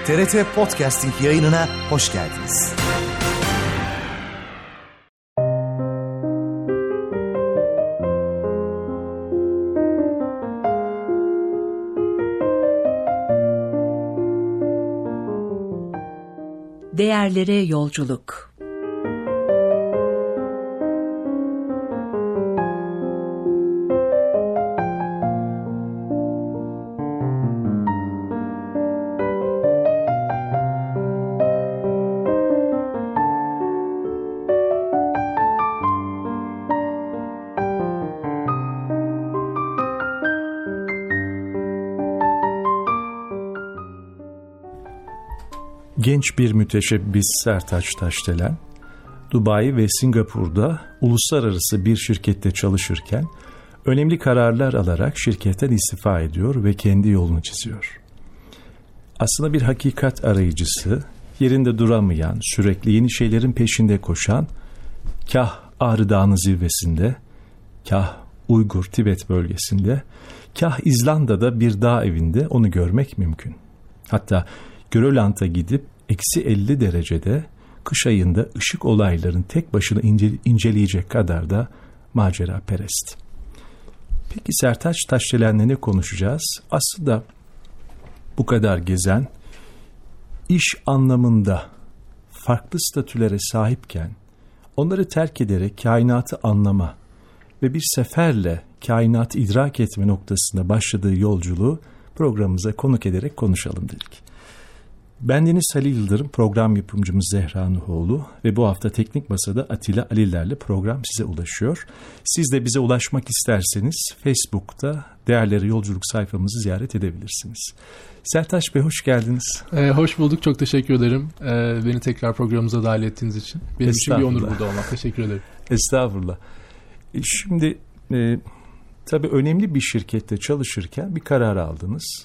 TRT Podcasting yayınına hoş geldiniz. Değerlere yolculuk. Genç bir müteşebbis Sertaç Taşdelen, Dubai ve Singapur'da uluslararası bir şirkette çalışırken önemli kararlar alarak şirketten istifa ediyor ve kendi yolunu çiziyor. Aslında bir hakikat arayıcısı, yerinde duramayan, sürekli yeni şeylerin peşinde koşan, kah Ağrı Dağı'nın zirvesinde, kah Uygur Tibet bölgesinde, kah İzlanda'da bir dağ evinde onu görmek mümkün. Hatta Grönland'a gidip -50 derecede kış ayında ışık olaylarını tek başına inceleyecek kadar da maceraperest. Peki Sertaç Taşdelen'le ne konuşacağız? Aslında bu kadar gezen, iş anlamında farklı statülere sahipken onları terk ederek kainatı anlama ve bir seferle kainatı idrak etme noktasında başladığı yolculuğu programımıza konuk ederek konuşalım dedik. Bendeniz Halil Yıldırım, program yapımcımız Zehra Nuhoğlu ve bu hafta Teknik Masa'da Atilla Aliler'le program size ulaşıyor. Siz de bize ulaşmak isterseniz Facebook'ta Değerlere Yolculuk sayfamızı ziyaret edebilirsiniz. Sertaç Bey hoş geldiniz. Hoş bulduk, çok teşekkür ederim. Beni tekrar programımıza dahil ettiğiniz için. Benim için bir onur burada olmak. Teşekkür ederim. Estağfurullah. Şimdi tabii önemli bir şirkette çalışırken bir karar aldınız.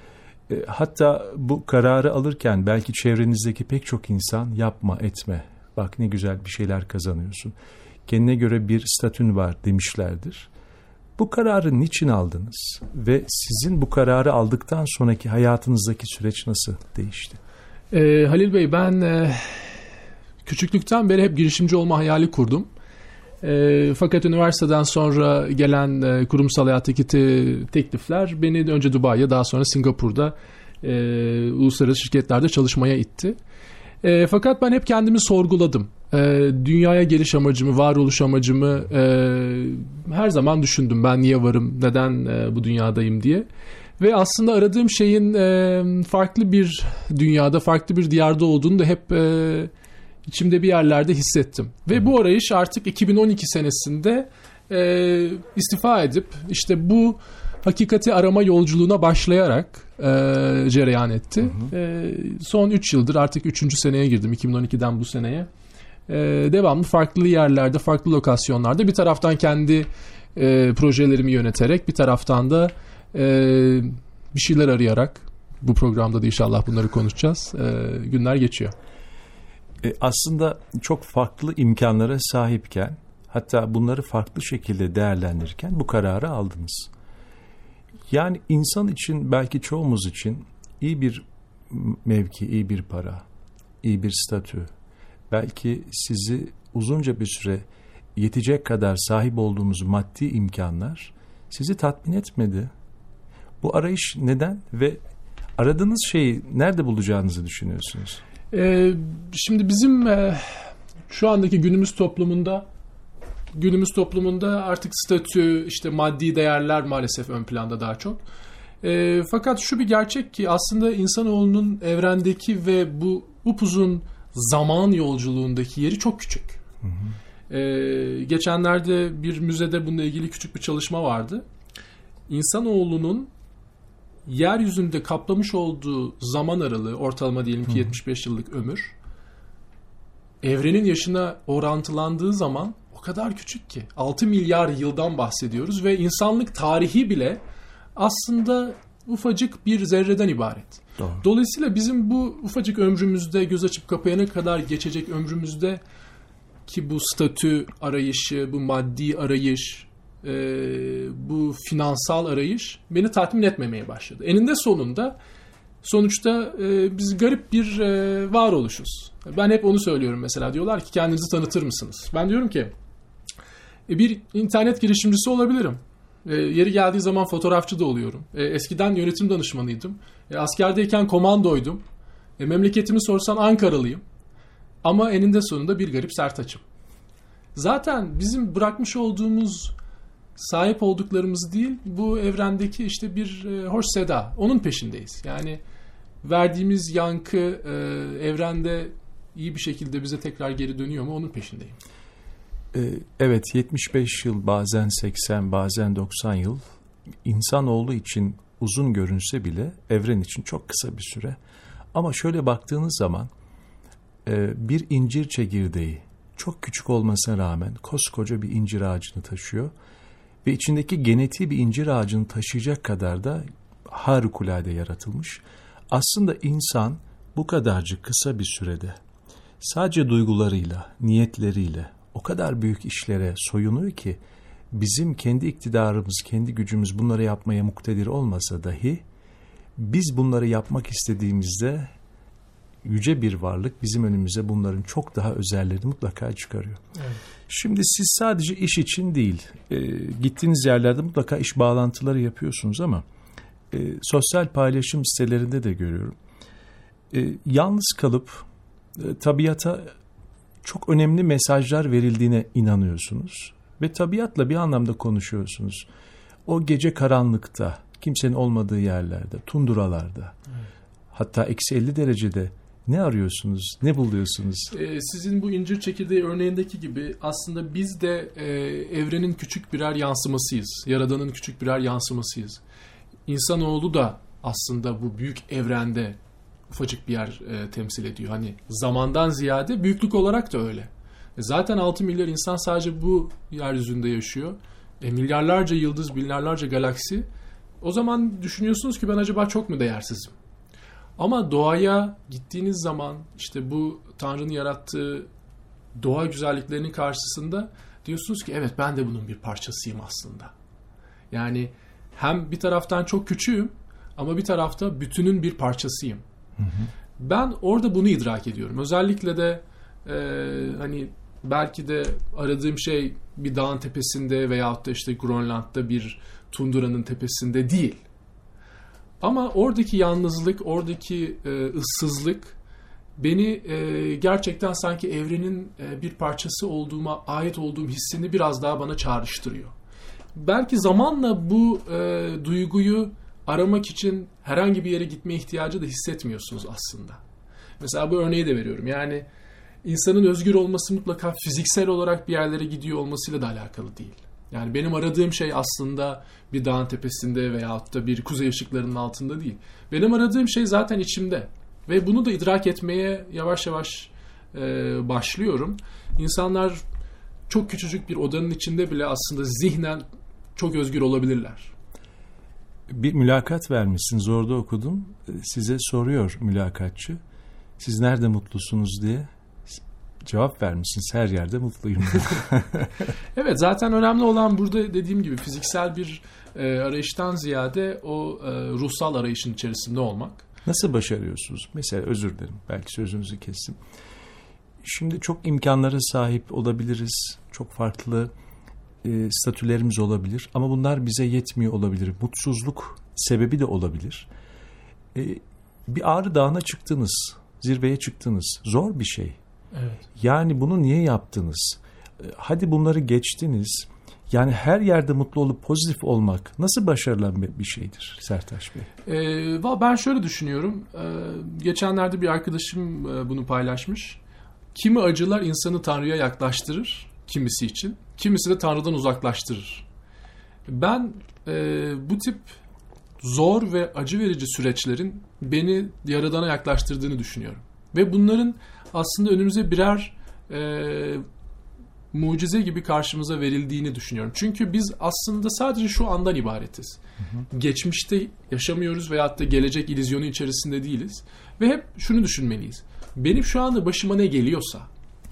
Hatta bu kararı alırken belki çevrenizdeki pek çok insan yapma etme, bak ne güzel bir şeyler kazanıyorsun, kendine göre bir statün var demişlerdir. Bu kararı niçin aldınız ve sizin bu kararı aldıktan sonraki hayatınızdaki süreç nasıl değişti? Halil Bey, ben küçüklükten beri hep girişimci olma hayali kurdum. Fakat üniversiteden sonra gelen kurumsal hayattaki teklifler beni önce Dubai'ye, daha sonra Singapur'da uluslararası şirketlerde çalışmaya itti. Fakat ben hep kendimi sorguladım. Dünyaya geliş amacımı, varoluş amacımı her zaman düşündüm. Ben niye varım, neden bu dünyadayım diye. Ve aslında aradığım şeyin farklı bir dünyada, farklı bir diyarda olduğunu da hep İçimde bir yerlerde hissettim. Ve bu arayış artık 2012 senesinde istifa edip işte bu hakikati arama yolculuğuna başlayarak cereyan etti. Son 3 yıldır artık 3. seneye girdim. 2012'den bu seneye. Devamlı farklı yerlerde, farklı lokasyonlarda bir taraftan kendi projelerimi yöneterek, bir taraftan da bir şeyler arayarak, bu programda da inşallah bunları konuşacağız, günler geçiyor. Aslında çok farklı imkanlara sahipken, hatta bunları farklı şekilde değerlendirirken bu kararı aldınız. Yani insan için, belki çoğumuz için iyi bir mevki, iyi bir para, iyi bir statü, belki sizi uzunca bir süre yetecek kadar sahip olduğunuz maddi imkanlar sizi tatmin etmedi. Bu arayış neden ve aradığınız şeyi nerede bulacağınızı düşünüyorsunuz? Şimdi bizim şu andaki günümüz toplumunda artık statü, işte maddi değerler maalesef ön planda daha çok. Fakat şu bir gerçek ki aslında insanoğlunun evrendeki ve bu upuzun zaman yolculuğundaki yeri çok küçük. Hı hı. Geçenlerde bir müzede bununla ilgili küçük bir çalışma vardı. İnsanoğlunun yeryüzünde kaplamış olduğu zaman aralığı, ortalama diyelim ki 75 yıllık ömür, evrenin yaşına orantılandığı zaman o kadar küçük ki 6 milyar yıldan bahsediyoruz ve insanlık tarihi bile aslında ufacık bir zerreden ibaret. Doğru. Dolayısıyla bizim bu ufacık ömrümüzde, göz açıp kapayana kadar geçecek ömrümüzde ki bu statü arayışı, bu maddi arayış, bu finansal arayış beni tatmin etmemeye başladı. Eninde sonunda Sonuçta biz garip bir varoluşuz. Ben hep onu söylüyorum mesela. Diyorlar ki kendinizi tanıtır mısınız? Ben diyorum ki bir internet girişimcisi olabilirim. Yeri geldiği zaman fotoğrafçı da oluyorum. Eskiden yönetim danışmanıydım. Askerdeyken komandoydum. Memleketimi sorsan Ankaralıyım. Ama eninde sonunda bir garip Sertaç'ım. Zaten bizim bırakmış olduğumuz, sahip olduklarımız değil, bu evrendeki işte bir hoş seda. Onun peşindeyiz. Yani verdiğimiz yankı evrende iyi bir şekilde bize tekrar geri dönüyor mu? Onun peşindeyim. Evet, 75 yıl, bazen 80, bazen 90 yıl insanoğlu için uzun görünse bile evren için çok kısa bir süre. Ama şöyle baktığınız zaman bir incir çekirdeği çok küçük olmasına rağmen koskoca bir incir ağacını taşıyor ve içindeki genetiği bir incir ağacını taşıyacak kadar da harikulade yaratılmış. Aslında insan bu kadarcık kısa bir sürede sadece duygularıyla, niyetleriyle o kadar büyük işlere soyunuyor ki bizim kendi iktidarımız, kendi gücümüz bunları yapmaya muktedir olmasa dahi biz bunları yapmak istediğimizde yüce bir varlık bizim önümüze bunların çok daha özellerini mutlaka çıkarıyor. Evet. Şimdi siz sadece iş için değil, gittiğiniz yerlerde mutlaka iş bağlantıları yapıyorsunuz ama sosyal paylaşım sitelerinde de görüyorum. Yalnız kalıp tabiata çok önemli mesajlar verildiğine inanıyorsunuz ve tabiatla bir anlamda konuşuyorsunuz. O gece karanlıkta, kimsenin olmadığı yerlerde, tunduralarda, hatta eksi 50 derecede ne arıyorsunuz, ne buluyorsunuz? Sizin bu incir çekirdeği örneğindeki gibi aslında biz de evrenin küçük birer yansımasıyız. Yaradanın küçük birer yansımasıyız. İnsanoğlu da aslında bu büyük evrende ufacık bir yer temsil ediyor. Hani zamandan ziyade büyüklük olarak da öyle. Zaten 6 milyar insan sadece bu yeryüzünde yaşıyor. Milyarlarca yıldız, milyarlarca galaksi. O zaman düşünüyorsunuz ki ben acaba çok mu değersizim? Ama doğaya gittiğiniz zaman işte bu Tanrı'nın yarattığı doğa güzelliklerinin karşısında diyorsunuz ki evet ben de bunun bir parçasıyım aslında. Yani hem bir taraftan çok küçüğüm ama bir tarafta bütünün bir parçasıyım. Hı hı. Ben orada bunu idrak ediyorum. Özellikle de hani belki de aradığım şey bir dağın tepesinde veyahut da işte Grönland'da bir tunduranın tepesinde değil. Ama oradaki yalnızlık, oradaki ıssızlık beni gerçekten sanki evrenin bir parçası olduğuma, ait olduğum hissini biraz daha bana çağrıştırıyor. Belki zamanla bu duyguyu aramak için herhangi bir yere gitme ihtiyacı da hissetmiyorsunuz aslında. Mesela bu örneği de veriyorum. Yani insanın özgür olması mutlaka fiziksel olarak bir yerlere gidiyor olmasıyla da alakalı değil. Yani benim aradığım şey aslında bir dağın tepesinde veyahut da bir kuzey ışıklarının altında değil. Benim aradığım şey zaten içimde. Ve bunu da idrak etmeye yavaş yavaş başlıyorum. İnsanlar çok küçücük bir odanın içinde bile aslında zihnen çok özgür olabilirler. Bir mülakat vermişsiniz, orada okudum. Size soruyor mülakatçı. Siz nerede mutlusunuz diye. Cevap vermişsiniz, her yerde mutluyum. Evet, zaten önemli olan burada dediğim gibi fiziksel bir arayıştan ziyade o ruhsal arayışın içerisinde olmak. Nasıl başarıyorsunuz? Mesela özür dilerim, belki sözünüzü kestim. Şimdi çok imkanlara sahip olabiliriz. Çok farklı statülerimiz olabilir. Ama bunlar bize yetmiyor olabilir. Mutsuzluk sebebi de olabilir. Bir Ağrı Dağı'na çıktınız, zirveye çıktınız. Zor bir şey. Evet. Yani bunu niye yaptınız? Hadi bunları geçtiniz. Yani her yerde mutlu olup pozitif olmak nasıl başarılan bir şeydir Sertaç Bey? Ben şöyle düşünüyorum. Geçenlerde bir arkadaşım bunu paylaşmış. Kimi acılar insanı Tanrı'ya yaklaştırır kimisi için. Kimisi de Tanrı'dan uzaklaştırır. Ben bu tip zor ve acı verici süreçlerin beni Yaradan'a yaklaştırdığını düşünüyorum. Ve bunların aslında önümüze birer mucize gibi karşımıza verildiğini düşünüyorum. Çünkü biz aslında sadece şu andan ibaretiz. Hı hı. Geçmişte yaşamıyoruz veyahut da gelecek illüzyonu içerisinde değiliz. Ve hep şunu düşünmeliyiz. Benim şu anda başıma ne geliyorsa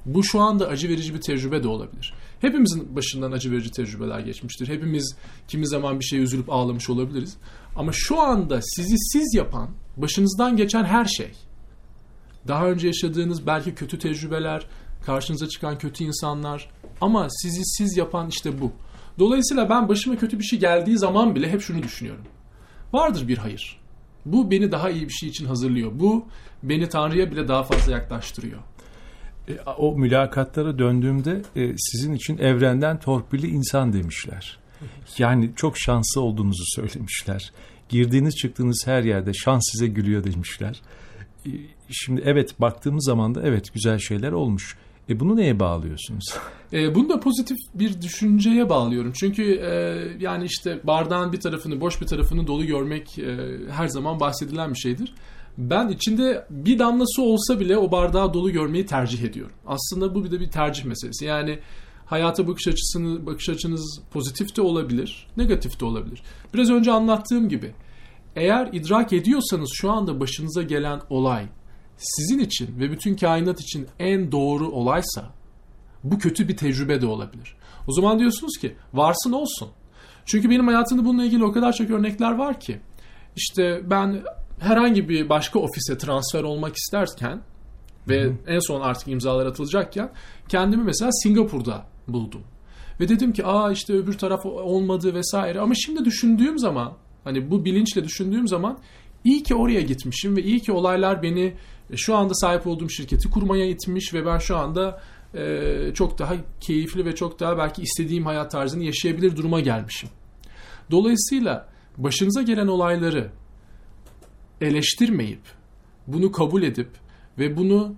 Bu şu anda acı verici bir tecrübe de olabilir. Hepimizin başından acı verici tecrübeler geçmiştir. Hepimiz kimi zaman bir şeye üzülüp ağlamış olabiliriz. Ama şu anda sizi siz yapan, başınızdan geçen her şey, daha önce yaşadığınız belki kötü tecrübeler, karşınıza çıkan kötü insanlar, ama sizi siz yapan işte bu. Dolayısıyla ben başıma kötü bir şey geldiği zaman bile hep şunu düşünüyorum. Vardır bir hayır. Bu beni daha iyi bir şey için hazırlıyor. Bu beni Tanrı'ya bile daha fazla yaklaştırıyor. O mülakatlara döndüğümde sizin için evrenden torpilli insan demişler. Yani çok şanslı olduğunuzu söylemişler. Girdiğiniz çıktığınız her yerde şans size gülüyor demişler. Şimdi evet, baktığımız zaman da evet, güzel şeyler olmuş. Bunu neye bağlıyorsunuz? Bunu da pozitif bir düşünceye bağlıyorum. Çünkü yani işte bardağın bir tarafını, boş bir tarafını dolu görmek her zaman bahsedilen bir şeydir. Ben içinde bir damlası olsa bile o bardağı dolu görmeyi tercih ediyorum. Aslında bu bir de bir tercih meselesi. Yani hayata bakış açınız pozitif de olabilir, negatif de olabilir. Biraz önce anlattığım gibi, eğer idrak ediyorsanız şu anda başınıza gelen olay sizin için ve bütün kainat için en doğru olaysa, bu kötü bir tecrübe de olabilir. O zaman diyorsunuz ki varsın olsun. Çünkü benim hayatımda bununla ilgili o kadar çok örnekler var ki. İşte ben herhangi bir başka ofise transfer olmak isterken ve en son artık imzalar atılacakken kendimi mesela Singapur'da buldum. Ve dedim ki işte öbür taraf olmadı vesaire. Ama şimdi düşündüğüm zaman, hani bu bilinçle düşündüğüm zaman, iyi ki oraya gitmişim ve iyi ki olaylar beni şu anda sahip olduğum şirketi kurmaya itmiş ve ben şu anda çok daha keyifli ve çok daha belki istediğim hayat tarzını yaşayabilir duruma gelmişim. Dolayısıyla başınıza gelen olayları eleştirmeyip, bunu kabul edip ve bunu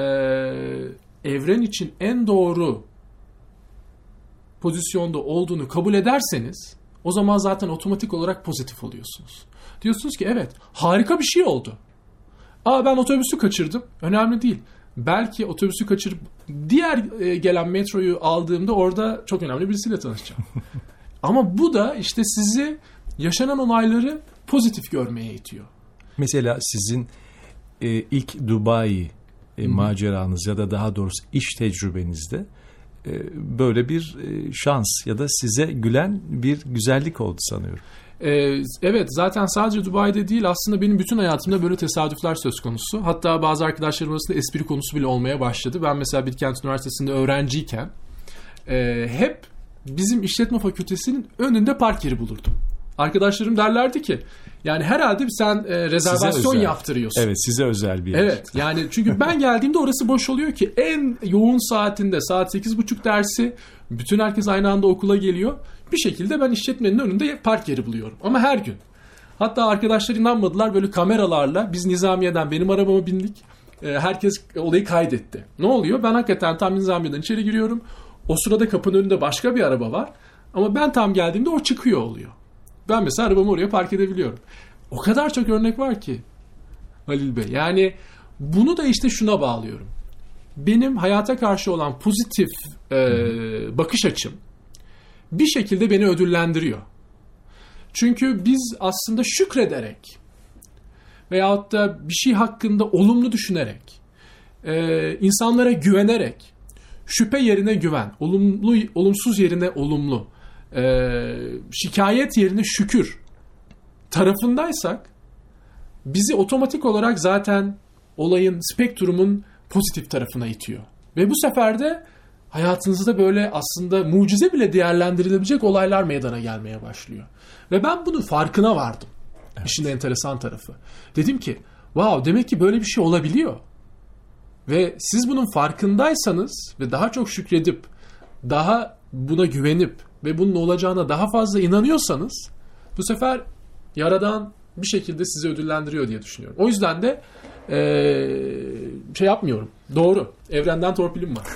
evren için en doğru pozisyonda olduğunu kabul ederseniz, o zaman zaten otomatik olarak pozitif oluyorsunuz. Diyorsunuz ki evet, harika bir şey oldu. Ben otobüsü kaçırdım. Önemli değil. Belki otobüsü kaçırıp diğer gelen metroyu aldığımda orada çok önemli birisiyle tanışacağım. Ama bu da işte sizi yaşanan olayları pozitif görmeye itiyor. Mesela sizin ilk Dubai maceranız ya da daha doğrusu iş tecrübenizde böyle bir şans ya da size gülen bir güzellik oldu sanıyorum. Evet, zaten sadece Dubai'de değil, aslında benim bütün hayatımda böyle tesadüfler söz konusu. Hatta bazı arkadaşlarım arasında espri konusu bile olmaya başladı. Ben mesela Bilkent Üniversitesi'nde öğrenciyken hep bizim işletme fakültesinin önünde park yeri bulurdum. Arkadaşlarım derlerdi ki yani herhalde sen rezervasyon yaptırıyorsun. Evet, size özel bir yer. Evet, yani çünkü ben geldiğimde orası boş oluyor ki en yoğun saatinde, saat 8.30 dersi, bütün herkes aynı anda okula geliyor. Bir şekilde ben işletmenin önünde park yeri buluyorum. Ama her gün. Hatta arkadaşlar inanmadılar, böyle kameralarla biz Nizamiye'den benim arabama bindik. Herkes olayı kaydetti. Ne oluyor? Ben hakikaten tam Nizamiye'den içeri giriyorum. O sırada kapının önünde başka bir araba var. Ama ben tam geldiğimde o çıkıyor oluyor. Ben mesela arabamı oraya park edebiliyorum. O kadar çok örnek var ki Halil Bey. Yani bunu da işte şuna bağlıyorum. Benim hayata karşı olan pozitif bakış açım bir şekilde beni ödüllendiriyor. Çünkü biz aslında şükrederek veyahut da bir şey hakkında olumlu düşünerek, insanlara güvenerek, şüphe yerine güven, olumsuz yerine olumlu, şikayet yerine şükür tarafındaysak, bizi otomatik olarak zaten olayın, spektrumun pozitif tarafına itiyor. Ve bu sefer de hayatınızda böyle aslında mucize bile değerlendirilebilecek olaylar meydana gelmeye başlıyor. Ve ben bunun farkına vardım. Evet. İşin enteresan tarafı. Dedim ki, wow, demek ki böyle bir şey olabiliyor. Ve siz bunun farkındaysanız ve daha çok şükredip, daha buna güvenip ve bunun olacağına daha fazla inanıyorsanız, bu sefer Yaradan bir şekilde sizi ödüllendiriyor diye düşünüyorum. O yüzden de şey yapmıyorum. Doğru. Evrenden torpilim var.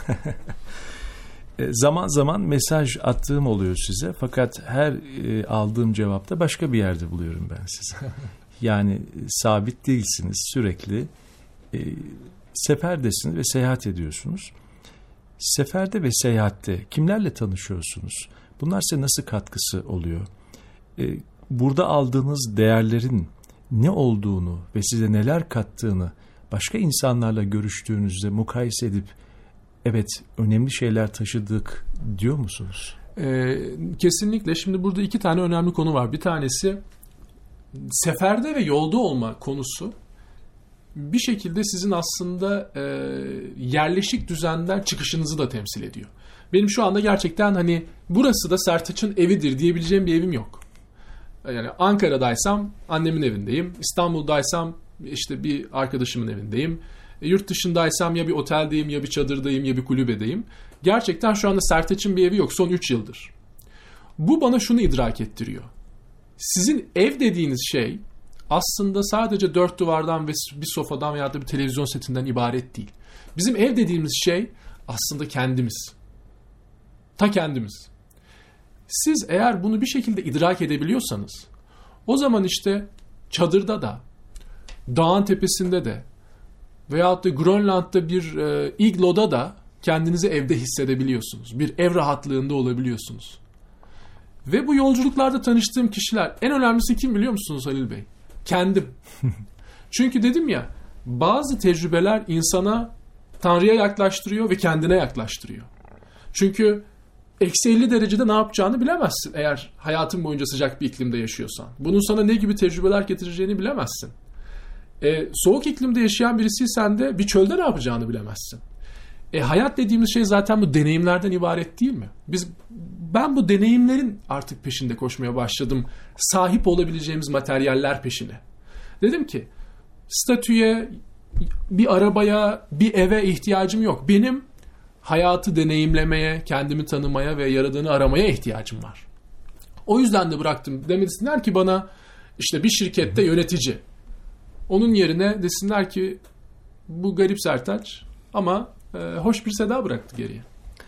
Zaman zaman mesaj attığım oluyor size. Fakat her aldığım cevapta başka bir yerde buluyorum ben sizi. Yani sabit değilsiniz. Sürekli seferdesiniz ve seyahat ediyorsunuz. Seferde ve seyahatte kimlerle tanışıyorsunuz? Bunlar size nasıl katkısı oluyor? Burada aldığınız değerlerin ne olduğunu ve size neler kattığını başka insanlarla görüştüğünüzde mukayese edip evet önemli şeyler taşıdık diyor musunuz? Kesinlikle. Şimdi burada 2 tane önemli konu var. Bir tanesi seferde ve yolda olma konusu bir şekilde sizin aslında yerleşik düzenden çıkışınızı da temsil ediyor. Benim şu anda gerçekten hani burası da Sertaç'ın evidir diyebileceğim bir evim yok. Yani Ankara'daysam annemin evindeyim. İstanbul'daysam işte bir arkadaşımın evindeyim. Yurt dışındaysam ya bir oteldeyim, ya bir çadırdayım, ya bir kulübedeyim. Gerçekten şu anda Sertaç'ın bir evi yok son 3 yıldır. Bu bana şunu idrak ettiriyor. Sizin ev dediğiniz şey aslında sadece 4 duvardan ve bir sofadan veya da bir televizyon setinden ibaret değil. Bizim ev dediğimiz şey aslında kendimiz. Ta kendimiz. Siz eğer bunu bir şekilde idrak edebiliyorsanız, o zaman işte çadırda da, dağın tepesinde de veyahut da Grönland'da bir igloda da kendinizi evde hissedebiliyorsunuz. Bir ev rahatlığında olabiliyorsunuz. Ve bu yolculuklarda tanıştığım kişiler, en önemlisi kim biliyor musunuz Halil Bey? Kendim. Çünkü dedim ya, bazı tecrübeler insana Tanrı'ya yaklaştırıyor ve kendine yaklaştırıyor. Çünkü eksi 50 derecede ne yapacağını bilemezsin eğer hayatın boyunca sıcak bir iklimde yaşıyorsan. Bunun sana ne gibi tecrübeler getireceğini bilemezsin. Soğuk iklimde yaşayan birisiysen de bir çölde ne yapacağını bilemezsin. Hayat dediğimiz şey zaten bu deneyimlerden ibaret değil mi? Ben bu deneyimlerin artık peşinde koşmaya başladım. Sahip olabileceğimiz materyaller peşine. Dedim ki statüye, bir arabaya, bir eve ihtiyacım yok. Benim hayatı deneyimlemeye, kendimi tanımaya ve yaradığını aramaya ihtiyacım var. O yüzden de bıraktım. Demesinler ki bana işte bir şirkette yönetici. Onun yerine desinler ki bu garip Sertaç ama hoş bir seda bıraktı geriye.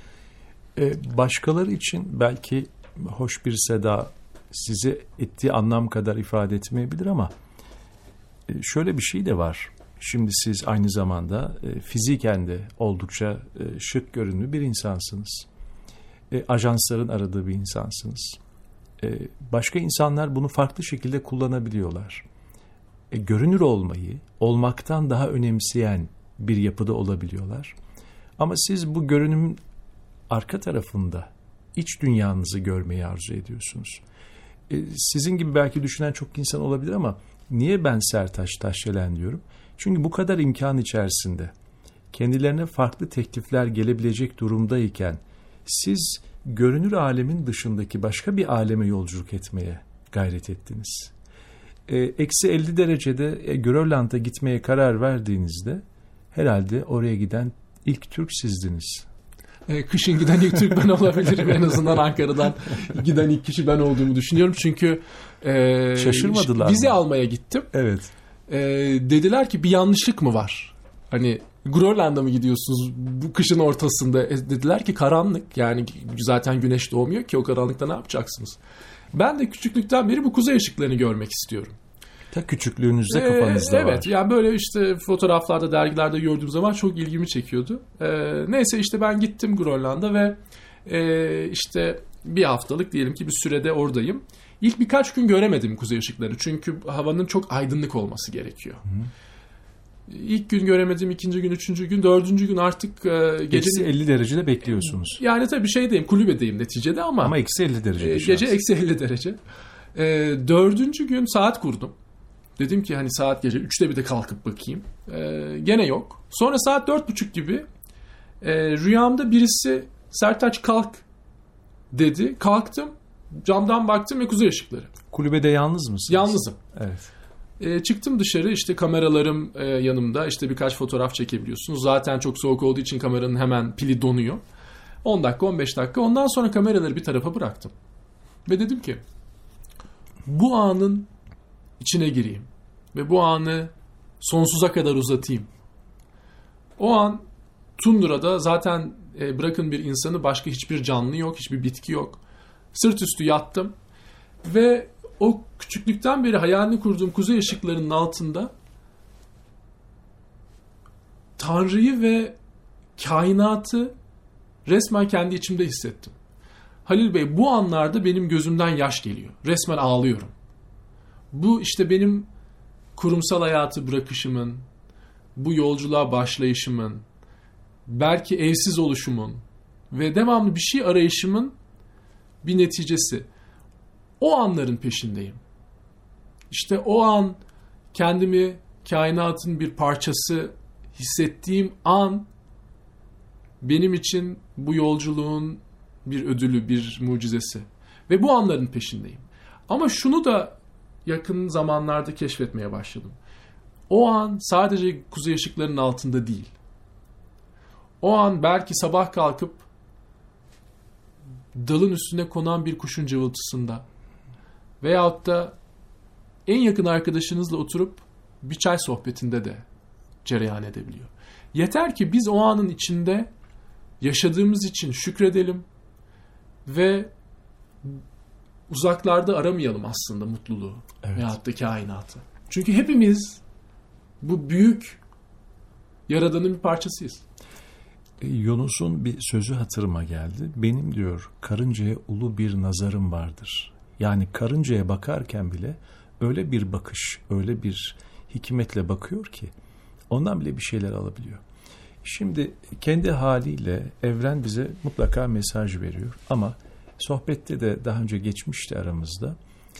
Başkaları için belki hoş bir seda size ettiği anlam kadar ifade etmeyebilir ama şöyle bir şey de var. Şimdi siz aynı zamanda fiziken de oldukça şık görünümlü bir insansınız. Ajansların aradığı bir insansınız. Başka insanlar bunu farklı şekilde kullanabiliyorlar. Görünür olmayı olmaktan daha önemseyen bir yapıda olabiliyorlar. Ama siz bu görünümün arka tarafında iç dünyanızı görmeyi arzu ediyorsunuz. Sizin gibi belki düşünen çok insan olabilir ama niye ben Sertaç Taşdelen diyorum? Çünkü bu kadar imkan içerisinde kendilerine farklı teklifler gelebilecek durumdayken siz görünür alemin dışındaki başka bir aleme yolculuk etmeye gayret ettiniz. Eksi 50 derecede Grönland'a gitmeye karar verdiğinizde herhalde oraya giden ilk Türk sizdiniz. Kışın giden ilk Türk ben olabilirim. En azından Ankara'dan giden ilk kişi ben olduğumu düşünüyorum. Çünkü şaşırmadılar vize mı? almaya gittim. Evet. Dediler ki bir yanlışlık mı var? Hani Grönland'a mı gidiyorsunuz bu kışın ortasında? Dediler ki karanlık. Yani zaten güneş doğmuyor ki o karanlıkta ne yapacaksınız? Ben de küçüklükten beri bu kuzey ışıklarını görmek istiyorum. Ta küçüklüğünüzde kafanızda var. Evet, yani böyle işte fotoğraflarda, dergilerde gördüğüm zaman çok ilgimi çekiyordu. Neyse işte ben gittim Grönland'a ve işte bir haftalık diyelim ki bir sürede oradayım. İlk birkaç gün göremedim kuzey ışıklarını çünkü havanın çok aydınlık olması gerekiyor. İlk gün göremedim, ikinci gün, üçüncü gün, dördüncü gün artık gece... Eksi 50 derecede bekliyorsunuz. Yani tabii şeydeyim, kulübedeyim neticede ama... Ama eksi 50 derece. Gece eksi 50 derece. Dördüncü gün saat kurdum. Dedim ki hani saat gece 3'te bir de kalkıp bakayım. Gene yok. Sonra saat 4.30 gibi rüyamda birisi Sertaç kalk dedi. Kalktım, camdan baktım ve kuzey ışıkları. Kulübede yalnız mısınız? Yalnızım. Evet. Çıktım dışarı, işte kameralarım yanımda, işte birkaç fotoğraf çekebiliyorsunuz. Zaten çok soğuk olduğu için kameranın hemen pili donuyor. 10 dakika 15 dakika ondan sonra kameraları bir tarafa bıraktım. Ve dedim ki bu anın içine gireyim ve bu anı sonsuza kadar uzatayım. O an tundrada zaten bırakın bir insanı, başka hiçbir canlı yok, hiçbir bitki yok. Sırt üstü yattım ve o küçüklükten beri hayalini kurduğum kuzey ışıklarının altında Tanrı'yı ve kainatı resmen kendi içimde hissettim. Halil Bey, bu anlarda benim gözümden yaş geliyor. Resmen ağlıyorum. Bu işte benim kurumsal hayatı bırakışımın, bu yolculuğa başlayışımın, belki evsiz oluşumun ve devamlı bir şey arayışımın bir neticesi. O anların peşindeyim. İşte o an kendimi kainatın bir parçası hissettiğim an benim için bu yolculuğun bir ödülü, bir mucizesi. Ve bu anların peşindeyim. Ama şunu da yakın zamanlarda keşfetmeye başladım. O an sadece kuzey ışıklarının altında değil. O an belki sabah kalkıp dalın üstüne konan bir kuşun cıvıltısında veyahut da en yakın arkadaşınızla oturup bir çay sohbetinde de cereyan edebiliyor. Yeter ki biz o anın içinde yaşadığımız için şükredelim ve uzaklarda aramayalım aslında mutluluğu veyahut da kainatı. Çünkü hepimiz bu büyük Yaradan'ın bir parçasıyız. Yunus'un bir sözü hatırıma geldi. Benim diyor karıncaya ulu bir nazarım vardır. Yani karıncaya bakarken bile öyle bir bakış, öyle bir hikmetle bakıyor ki ondan bile bir şeyler alabiliyor. Şimdi kendi haliyle evren bize mutlaka mesaj veriyor. Ama sohbette de daha önce geçmişti aramızda.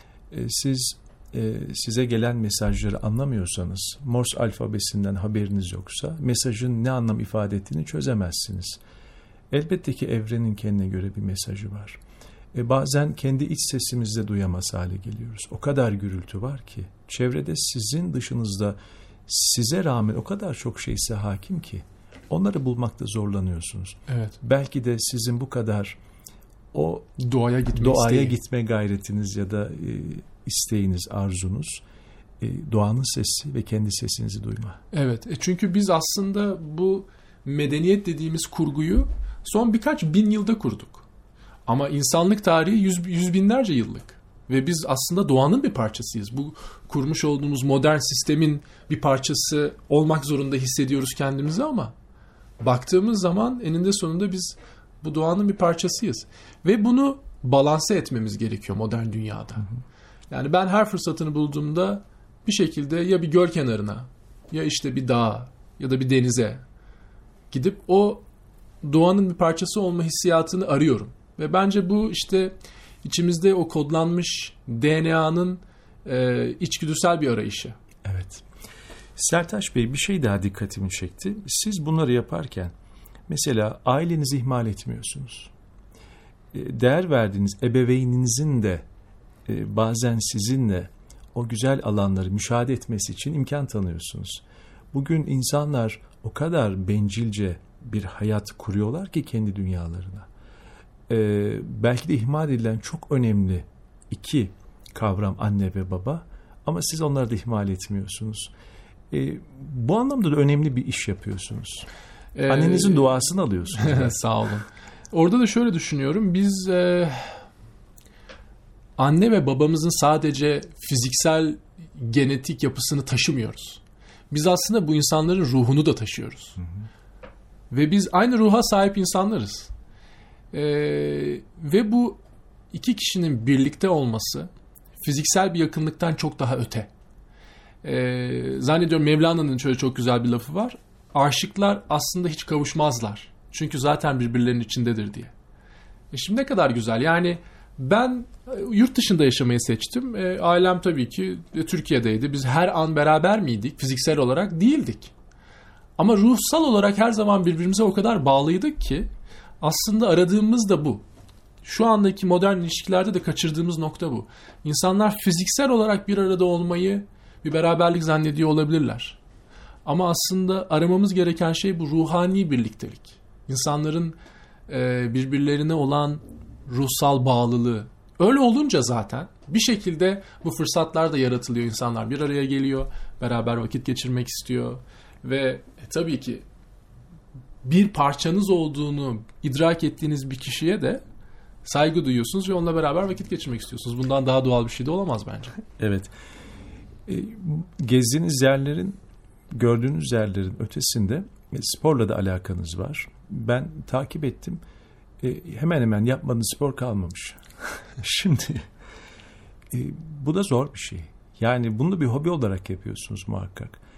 Size gelen mesajları anlamıyorsanız, Morse alfabesinden haberiniz yoksa mesajın ne anlam ifade ettiğini çözemezsiniz. Elbette ki evrenin kendine göre bir mesajı var. Bazen kendi iç sesimizde duyamaz hale geliyoruz. O kadar gürültü var ki çevrede sizin dışınızda size rağmen o kadar çok şey size hakim ki onları bulmakta zorlanıyorsunuz. Evet. Belki de sizin bu kadar o doğaya gitme gayretiniz ya da isteğiniz, arzunuz doğanın sesi ve kendi sesinizi duyma. Evet. Çünkü biz aslında bu medeniyet dediğimiz kurguyu son birkaç bin yılda kurduk. Ama insanlık tarihi yüz binlerce yıllık. Ve biz aslında doğanın bir parçasıyız. Bu kurmuş olduğumuz modern sistemin bir parçası olmak zorunda hissediyoruz kendimizi ama baktığımız zaman eninde sonunda biz bu doğanın bir parçasıyız. Ve bunu balanse etmemiz gerekiyor modern dünyada. Yani ben her fırsatını bulduğumda bir şekilde ya bir göl kenarına ya işte bir dağa ya da bir denize gidip o doğanın bir parçası olma hissiyatını arıyorum. Ve bence bu işte içimizde o kodlanmış DNA'nın içgüdüsel bir arayışı. Evet. Sertaç Bey, bir şey daha dikkatimi çekti. Siz bunları yaparken mesela ailenizi ihmal etmiyorsunuz. Değer verdiğiniz ebeveyninizin de bazen sizinle o güzel alanları müşahede etmesi için imkan tanıyorsunuz. Bugün insanlar o kadar bencilce bir hayat kuruyorlar ki kendi dünyalarına. Belki de ihmal edilen çok önemli iki kavram anne ve baba ama siz onları da ihmal etmiyorsunuz. Bu anlamda da önemli bir iş yapıyorsunuz. Annenizin duasını alıyorsunuz. Sağ olun. Orada da şöyle düşünüyorum. Biz anne ve babamızın sadece fiziksel genetik yapısını taşımıyoruz. Biz aslında bu insanların ruhunu da taşıyoruz. Hı hı. Ve biz aynı ruha sahip insanlarız. Ve bu iki kişinin birlikte olması fiziksel bir yakınlıktan çok daha öte. Zannediyorum Mevlana'nın şöyle çok güzel bir lafı var. Aşıklar aslında hiç kavuşmazlar. Çünkü zaten birbirlerinin içindedir diye. Şimdi ne kadar güzel. Yani ben yurt dışında yaşamayı seçtim. Ailem tabii ki Türkiye'deydi. Biz her an beraber miydik? Fiziksel olarak değildik. Ama ruhsal olarak her zaman birbirimize o kadar bağlıydık ki aslında aradığımız da bu. Şu andaki modern ilişkilerde de kaçırdığımız nokta bu. İnsanlar fiziksel olarak bir arada olmayı bir beraberlik zannediyor olabilirler. Ama aslında aramamız gereken şey bu ruhani birliktelik. İnsanların birbirlerine olan ruhsal bağlılığı. Öyle olunca zaten bir şekilde bu fırsatlar da yaratılıyor. İnsanlar bir araya geliyor, beraber vakit geçirmek istiyor. Ve tabii ki bir parçanız olduğunu idrak ettiğiniz bir kişiye de saygı duyuyorsunuz ve onunla beraber vakit geçirmek istiyorsunuz. Bundan daha doğal bir şey de olamaz bence. Evet. Gezdiğiniz yerlerin, gördüğünüz yerlerin ötesinde sporla da alakanız var. Ben takip ettim. Hemen hemen yapmadığınız spor kalmamış. Şimdi bu da zor bir şey. Yani bunu bir hobi olarak yapıyorsunuz muhakkak.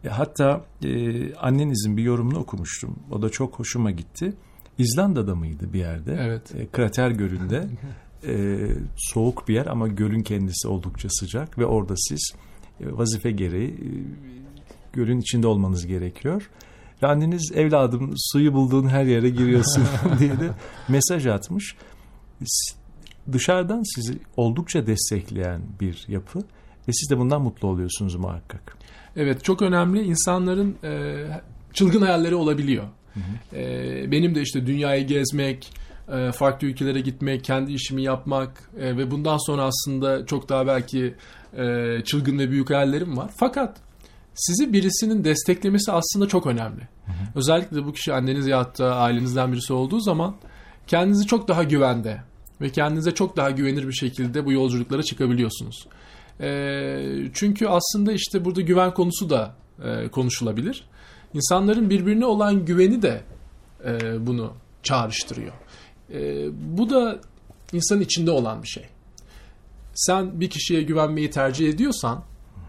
Hatta annenizin bir yorumunu okumuştum. O da çok hoşuma gitti. İzlanda'da mıydı bir yerde? Evet. Krater Gölü'nde soğuk bir yer ama gölün kendisi oldukça sıcak ve orada siz vazife gereği gölün içinde olmanız gerekiyor. Ve anneniz evladım suyu bulduğun her yere giriyorsun diye de mesaj atmış. Dışarıdan sizi oldukça destekleyen bir yapı ve siz de bundan mutlu oluyorsunuz muhakkak. Evet, çok önemli. İnsanların çılgın hayalleri olabiliyor. Benim de işte dünyayı gezmek, farklı ülkelere gitmek, kendi işimi yapmak ve bundan sonra aslında çok daha belki çılgın ve büyük hayallerim var. Fakat sizi birisinin desteklemesi aslında çok önemli. Özellikle de bu kişi anneniz ya da ailenizden birisi olduğu zaman kendinizi çok daha güvende ve kendinize çok daha güvenir bir şekilde bu yolculuklara çıkabiliyorsunuz. Çünkü aslında işte burada güven konusu da konuşulabilir. İnsanların birbirine olan güveni de bunu çağrıştırıyor. Bu da insanın içinde olan bir şey. Sen bir kişiye güvenmeyi tercih ediyorsan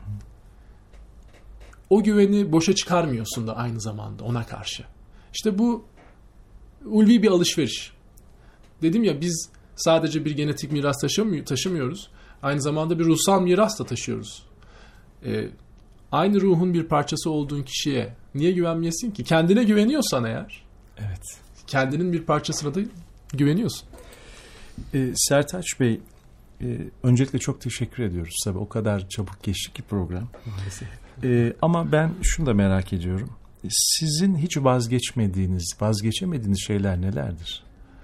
o güveni boşa çıkarmıyorsun da aynı zamanda ona karşı. İşte bu ulvi bir alışveriş. Dedim ya, biz sadece bir genetik miras taşımıyoruz. Aynı zamanda bir ruhsal miras da taşıyoruz. Aynı ruhun bir parçası olduğun kişiye niye güvenmeyesin ki? Kendine güveniyorsan eğer, evet, kendinin bir parçasına da güveniyorsun. Sertaç Bey, öncelikle çok teşekkür ediyoruz. Tabii o kadar çabuk geçti ki program. Ama ben şunu da merak ediyorum. Sizin hiç vazgeçemediğiniz şeyler nelerdir?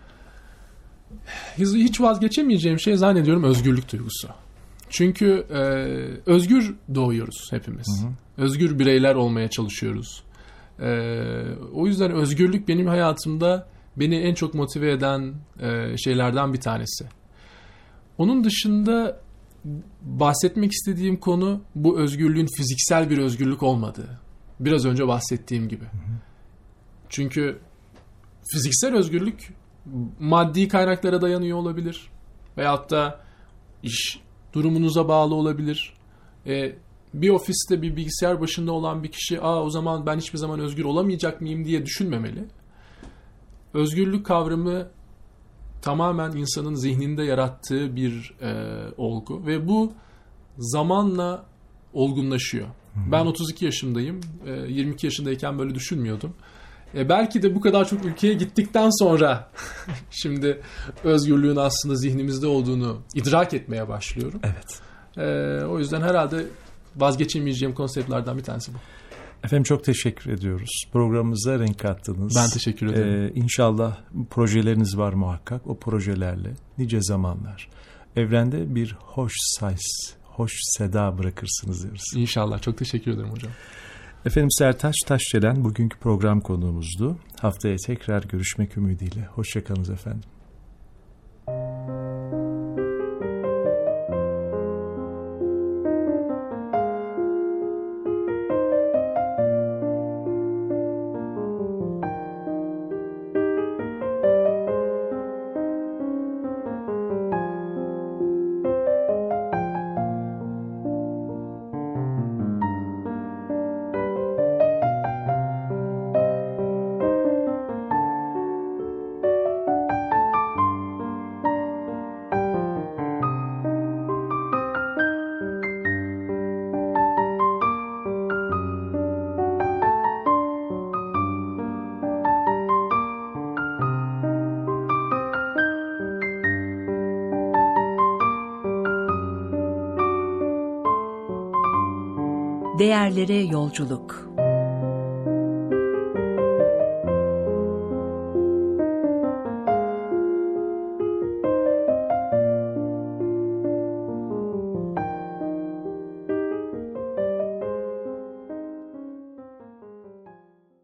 Hiç vazgeçemeyeceğim şey zannediyorum özgürlük duygusu. Çünkü özgür doğuyoruz hepimiz. Özgür bireyler olmaya çalışıyoruz. O yüzden özgürlük benim hayatımda beni en çok motive eden şeylerden bir tanesi. Onun dışında bahsetmek istediğim konu bu özgürlüğün fiziksel bir özgürlük olmadığı. Biraz önce bahsettiğim gibi. Çünkü fiziksel özgürlük maddi kaynaklara dayanıyor olabilir. Veyahut da iş durumunuza bağlı olabilir. Bir ofiste bir bilgisayar başında olan bir kişi o zaman ben hiçbir zaman özgür olamayacak mıyım diye düşünmemeli. Özgürlük kavramı tamamen insanın zihninde yarattığı bir olgu ve bu zamanla olgunlaşıyor. Ben 32 yaşındayım. 22 yaşındayken böyle düşünmüyordum. Belki de bu kadar çok ülkeye gittikten sonra şimdi özgürlüğün aslında zihnimizde olduğunu idrak etmeye başlıyorum. Evet. O yüzden herhalde vazgeçemeyeceğim konseptlerden bir tanesi bu. Efendim çok teşekkür ediyoruz. Programımıza renk kattınız. Ben teşekkür ederim. İnşallah projeleriniz var muhakkak. O projelerle nice zamanlar evrende bir hoş seda bırakırsınız diyoruz. İnşallah. Çok teşekkür ederim hocam. Efendim Sertaç Taşdelen bugünkü program konuğumuzdu. Haftaya tekrar görüşmek ümidiyle. Hoşçakalınız efendim. Değerlere yolculuk.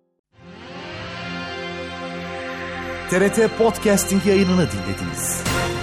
TRT Podcasting yayınını dinlediniz.